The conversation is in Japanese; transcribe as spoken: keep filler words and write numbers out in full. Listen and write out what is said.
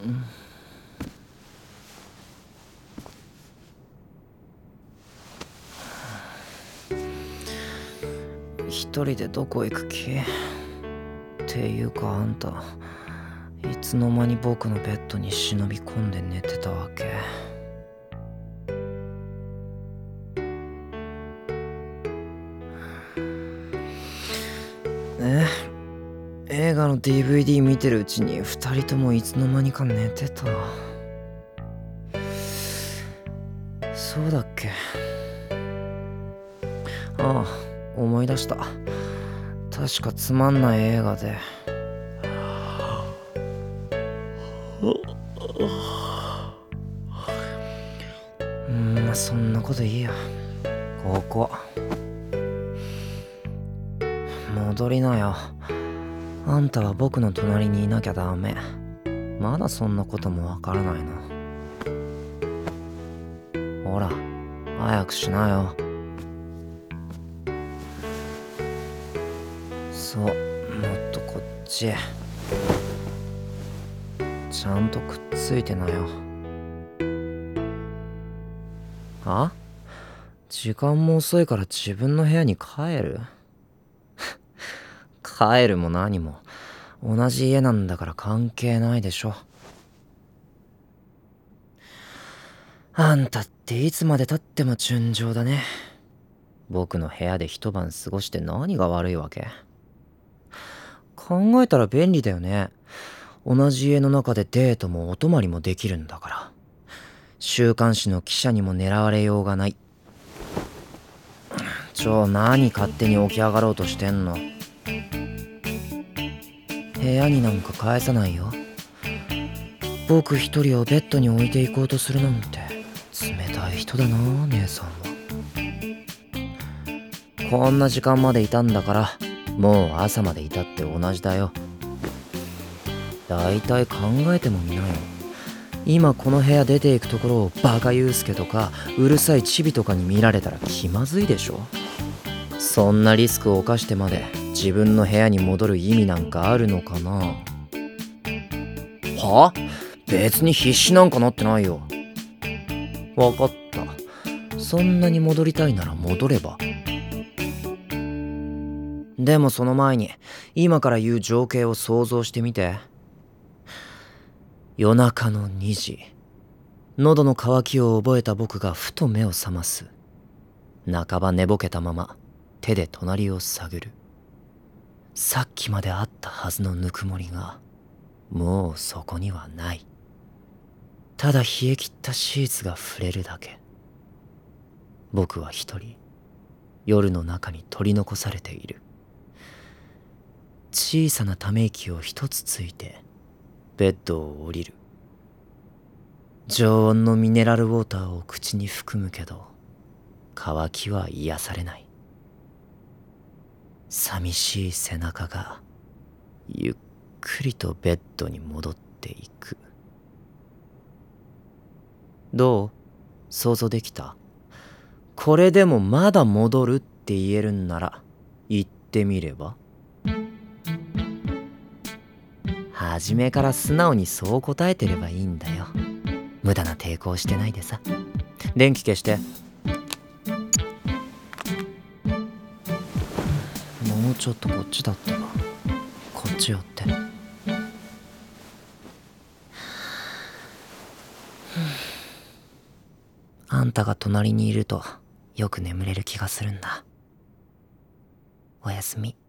一人でどこ行く気？っていうかあんたいつの間に僕のベッドに忍び込んで寝てたわけ？え映画の ディーブイディー 見てるうちに二人ともいつの間にか寝てた。そうだっけ？ああ、思い出した。確かつまんない映画で。うん、まあそんなこといいや。ここ戻りなよ。あんたは僕の隣にいなきゃダメ。まだそんなこともわからないの？ほら早くしなよ。そう、もっとこっち。ちゃんとくっついてなよ。あ？時間も遅いから自分の部屋に帰る？帰るも何も同じ家なんだから関係ないでしょ。あんたっていつまでたっても純情だね。僕の部屋で一晩過ごして何が悪いわけ？考えたら便利だよね。同じ家の中でデートもお泊まりもできるんだから。週刊誌の記者にも狙われようがない。ちょ、何勝手に起き上がろうとしてんの？部屋になんか帰さないよ。僕一人をベッドに置いていこうとするなんて冷たい人だな、姉さんは。こんな時間までいたんだからもう朝までいたって同じだよ。だいたい考えてもみなよ。今この部屋出ていくところをバカユースケとかうるさいチビとかに見られたら気まずいでしょ。そんなリスクを冒してまで自分の部屋に戻る意味なんかあるのかな？は？別に必死なんかなってないよ。わかった。そんなに戻りたいなら戻れば。でもその前に今から言う情景を想像してみて。夜中のにじ、喉の渇きを覚えた僕がふと目を覚ます。半ば寝ぼけたまま手で隣を探る。さっきまであったはずのぬくもりがもうそこにはない。ただ冷え切ったシーツが触れるだけ。僕は一人夜の中に取り残されている。小さなため息を一つついてベッドを降りる。常温のミネラルウォーターを口に含むけど渇きは癒されない。寂しい背中がゆっくりとベッドに戻っていく。どう？想像できた？これでもまだ戻るって言えるんなら言ってみれば？初めから素直にそう答えてればいいんだよ。無駄な抵抗してないでさ。電気消して。もうちょっとこっちだったらこっち寄って。あんたが隣にいるとよく眠れる気がするんだ。おやすみ。